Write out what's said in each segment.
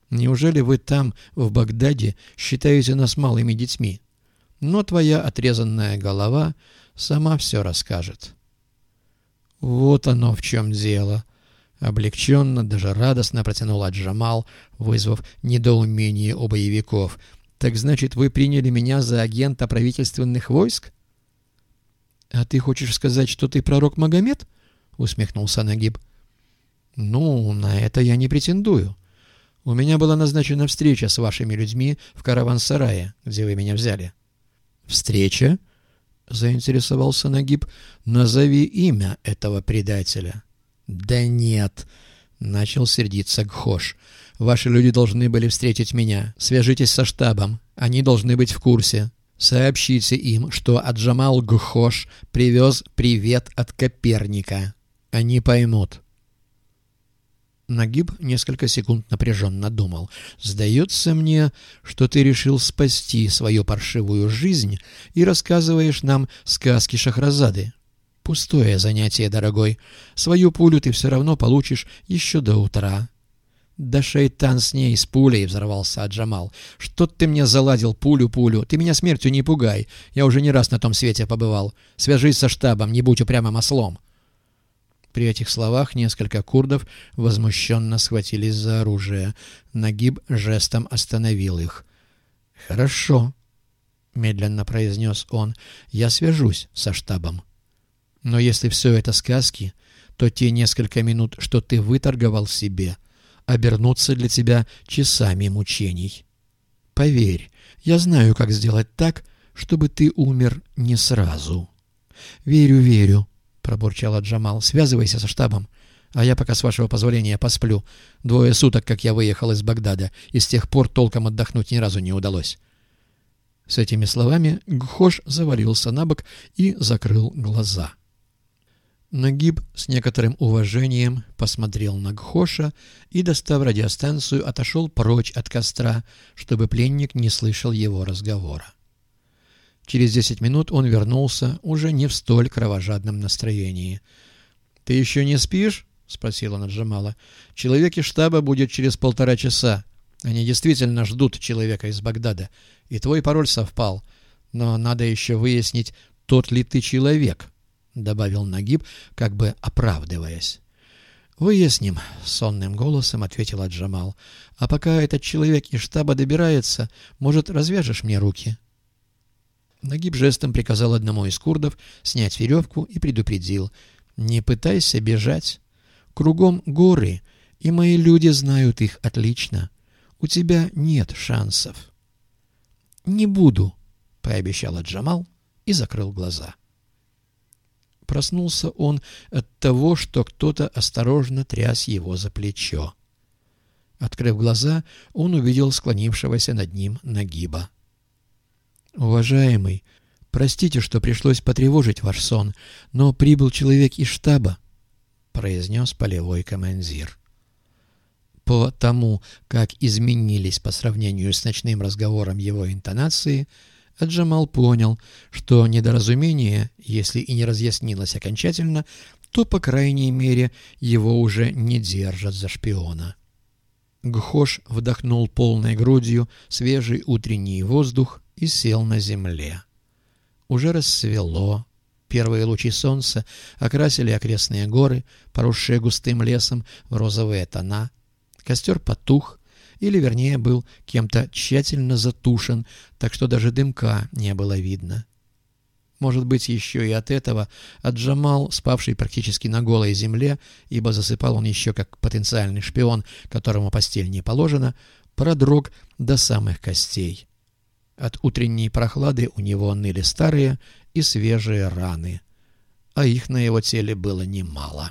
Неужели вы там, в Багдаде, считаете нас малыми детьми? Но твоя отрезанная голова сама все расскажет». «Вот оно в чем дело», — облегченно, даже радостно протянул Аджамал, вызвав недоумение у боевиков. «Так значит, вы приняли меня за агента правительственных войск?» «А ты хочешь сказать, что ты пророк Магомед?» — усмехнулся Нагиб. «Ну, на это я не претендую. У меня была назначена встреча с вашими людьми в караван-сарае, где вы меня взяли». «Встреча?» — заинтересовался Нагиб. «Назови имя этого предателя». «Да нет», — начал сердиться Гхош. «Ваши люди должны были встретить меня. Свяжитесь со штабом. Они должны быть в курсе. Сообщите им, что Аджамал Гхош привез привет от Коперника. Они поймут». Нагиб несколько секунд напряженно думал. «Сдается мне, что ты решил спасти свою паршивую жизнь и рассказываешь нам сказки Шахразады. Пустое занятие, дорогой. Свою пулю ты все равно получишь еще до утра». «Да шайтан с ней, с пулей!» — взорвался Аджамал. «Что ты мне заладил пулю? Ты меня смертью не пугай. Я уже не раз на том свете побывал. Свяжись со штабом, не будь упрямым ослом». При этих словах несколько курдов возмущенно схватились за оружие. Нагиб жестом остановил их. «Хорошо», — медленно произнес он, — «я свяжусь со штабом. Но если все это сказки, то те несколько минут, что ты выторговал себе, обернутся для тебя часами мучений. Поверь, я знаю, как сделать так, чтобы ты умер не сразу». «Верю, верю», — пробурчал Аджамал. «Связывайся со штабом, а я пока, с вашего позволения, посплю. 2 суток, как я выехал из Багдада, и с тех пор толком отдохнуть ни разу не удалось». С этими словами Гхош завалился на бок и закрыл глаза. Нагиб с некоторым уважением посмотрел на Гхоша и, достав радиостанцию, отошел прочь от костра, чтобы пленник не слышал его разговора. Через 10 минут он вернулся, уже не в столь кровожадном настроении. «Ты еще не спишь?» — спросил он Аджамала. «Человек из штаба будет через 1,5 часа. Они действительно ждут человека из Багдада, и твой пароль совпал. Но надо еще выяснить, тот ли ты человек», — добавил Нагиб, как бы оправдываясь. «Выясним», — сонным голосом ответил Аджамал. «А пока этот человек из штаба добирается, может, развяжешь мне руки?» Нагиб жестом приказал одному из курдов снять веревку и предупредил: «Не пытайся бежать. Кругом горы, и мои люди знают их отлично. У тебя нет шансов». «Не буду», — пообещал Аджамал и закрыл глаза. Проснулся он от того, что кто-то осторожно тряс его за плечо. Открыв глаза, он увидел склонившегося над ним Нагиба. «Уважаемый, простите, что пришлось потревожить ваш сон, но прибыл человек из штаба», — произнес полевой командир. По тому, как изменились по сравнению с ночным разговором его интонации, Аджамал понял, что недоразумение, если и не разъяснилось окончательно, то, по крайней мере, его уже не держат за шпиона. Гхош вдохнул полной грудью свежий утренний воздух и сел на земле. Уже рассвело. Первые лучи солнца окрасили окрестные горы, поросшие густым лесом, в розовые тона. Костер потух, или, вернее, был кем-то тщательно затушен, так что даже дымка не было видно. Может быть, еще и от этого Аджамал, спавший практически на голой земле, ибо засыпал он еще как потенциальный шпион, которому постель не положена, продрог до самых костей. От утренней прохлады у него ныли старые и свежие раны, а их на его теле было немало.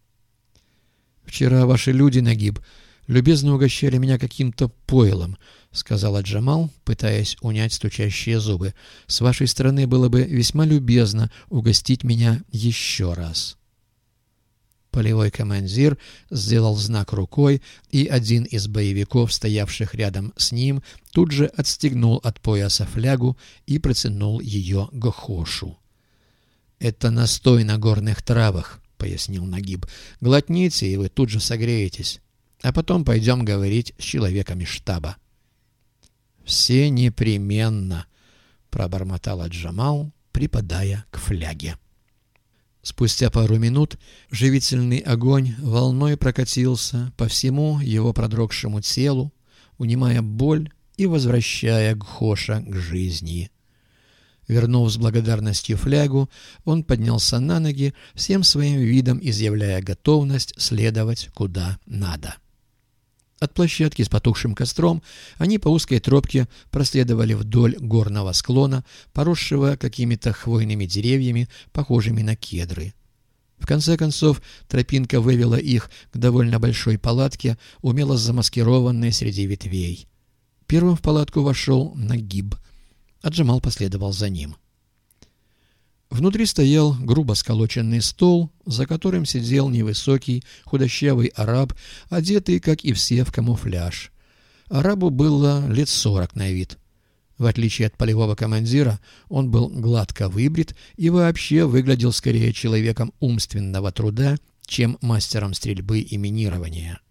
«Вчера ваши люди, Нагиб, любезно угощали меня каким-то пойлом», — сказал Аджамал, пытаясь унять стучащие зубы. «С вашей стороны было бы весьма любезно угостить меня еще раз». Полевой командир сделал знак рукой, и один из боевиков, стоявших рядом с ним, тут же отстегнул от пояса флягу и протянул ее Гхошу. «Это настой на горных травах», — пояснил Нагиб. «Глотните, и вы тут же согреетесь. а потом пойдем говорить с человеком из штаба». «Все непременно», — пробормотал Джамал, припадая к фляге. Спустя пару минут живительный огонь волной прокатился по всему его продрогшему телу, унимая боль и возвращая Гхоша к жизни. Вернув с благодарностью флягу, он поднялся на ноги, всем своим видом изъявляя готовность следовать куда надо. От площадки с потухшим костром они по узкой тропке проследовали вдоль горного склона, поросшего какими-то хвойными деревьями, похожими на кедры. В конце концов, тропинка вывела их к довольно большой палатке, умело замаскированной среди ветвей. Первым в палатку вошел Нагиб, а Джамал последовал за ним. Внутри стоял грубо сколоченный стол, за которым сидел невысокий, худощавый араб, одетый, как и все, в камуфляж. Арабу было лет 40 на вид. В отличие от полевого командира, он был гладко выбрит и вообще выглядел скорее человеком умственного труда, чем мастером стрельбы и минирования.